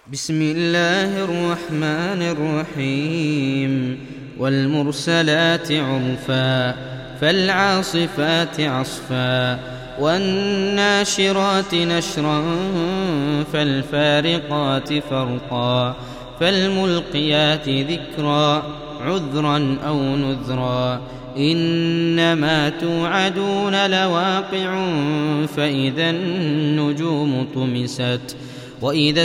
بسم الله الرحمن الرحيم والمرسلات عرفا فالعاصفات عصفا والناشرات نشرا فالفارقات فرقا فالملقيات ذكرا عذرا أو نذرا إنما توعدون لواقع فإذا النجوم طمست وإذا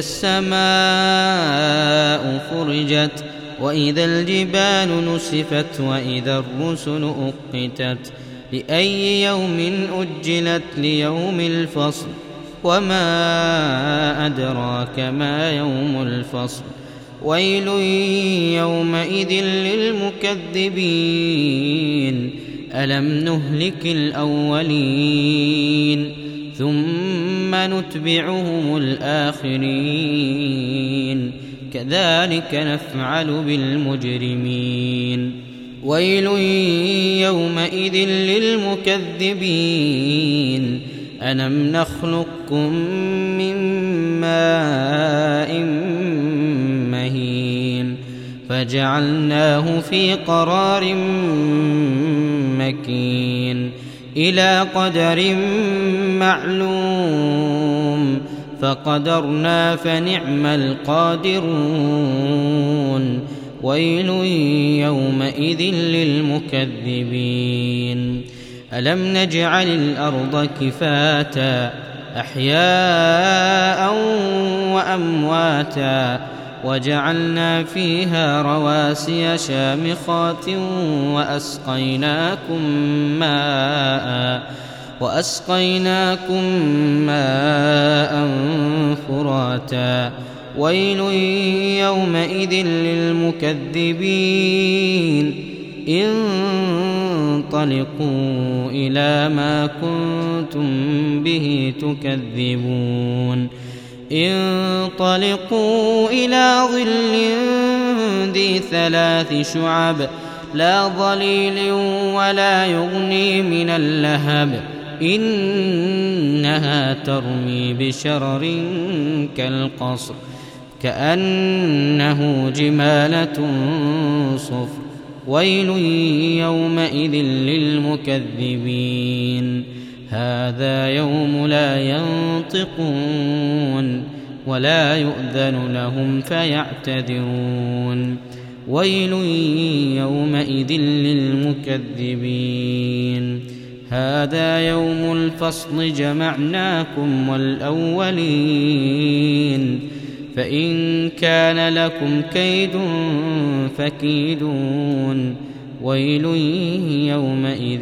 السماء فرجت وإذا الجبال نسفت وإذا الرسل أقتت لأي يوم أجلت ليوم الفصل وما أدراك ما يوم الفصل ويل يومئذ للمكذبين ألم نهلك الأولين ثم نتبعهم الآخرين كذلك نفعل بالمجرمين ويل يومئذ للمكذبين ألم نخلقكم من ماء مهين فجعلناه في قرار مكين إلى قدر معلوم فقدرنا فنعم القادرون ويل يومئذ للمكذبين ألم نجعل الأرض كفاتا أحياء وأمواتا وجعلنا فيها رواسي شامخات وأسقيناكم ماء فراتا ويل يومئذ للمكذبين انطلقوا إلى ما كنتم به تكذبون انطلقوا إلى ظل ذي 3 شعب لا ظليل ولا يغني من اللهب إنها ترمي بشرر كالقصر كأنه جمالة صفر ويل يومئذ للمكذبين هذا يوم لا ينطقون ولا يؤذن لهم فيعتذرون ويل يومئذ للمكذبين هذا يوم الفصل جمعناكم والأولين فإن كان لكم كيد فكيدون ويل يومئذ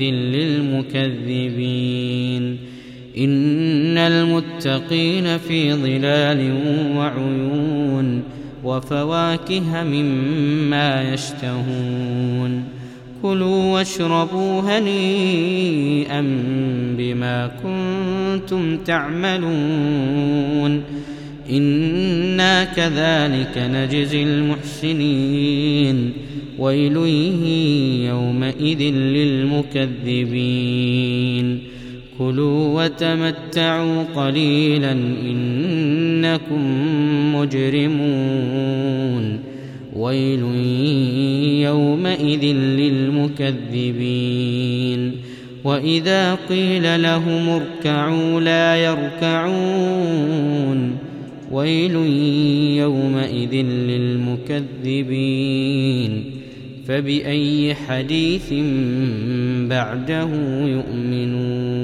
للمكذبين إن المتقين في ظلال وعيون وفواكه مما يشتهون كلوا واشربوا هنيئا بما كنتم تعملون إنا كذلك نجزي المحسنين ويل يومئذ للمكذبين كلوا وتمتعوا قليلا إنكم مجرمون ويل يومئذ للمكذبين وإذا قيل لهم اركعوا لا يركعون ويل يومئذ للمكذبين فبأي حديث بعده يؤمنون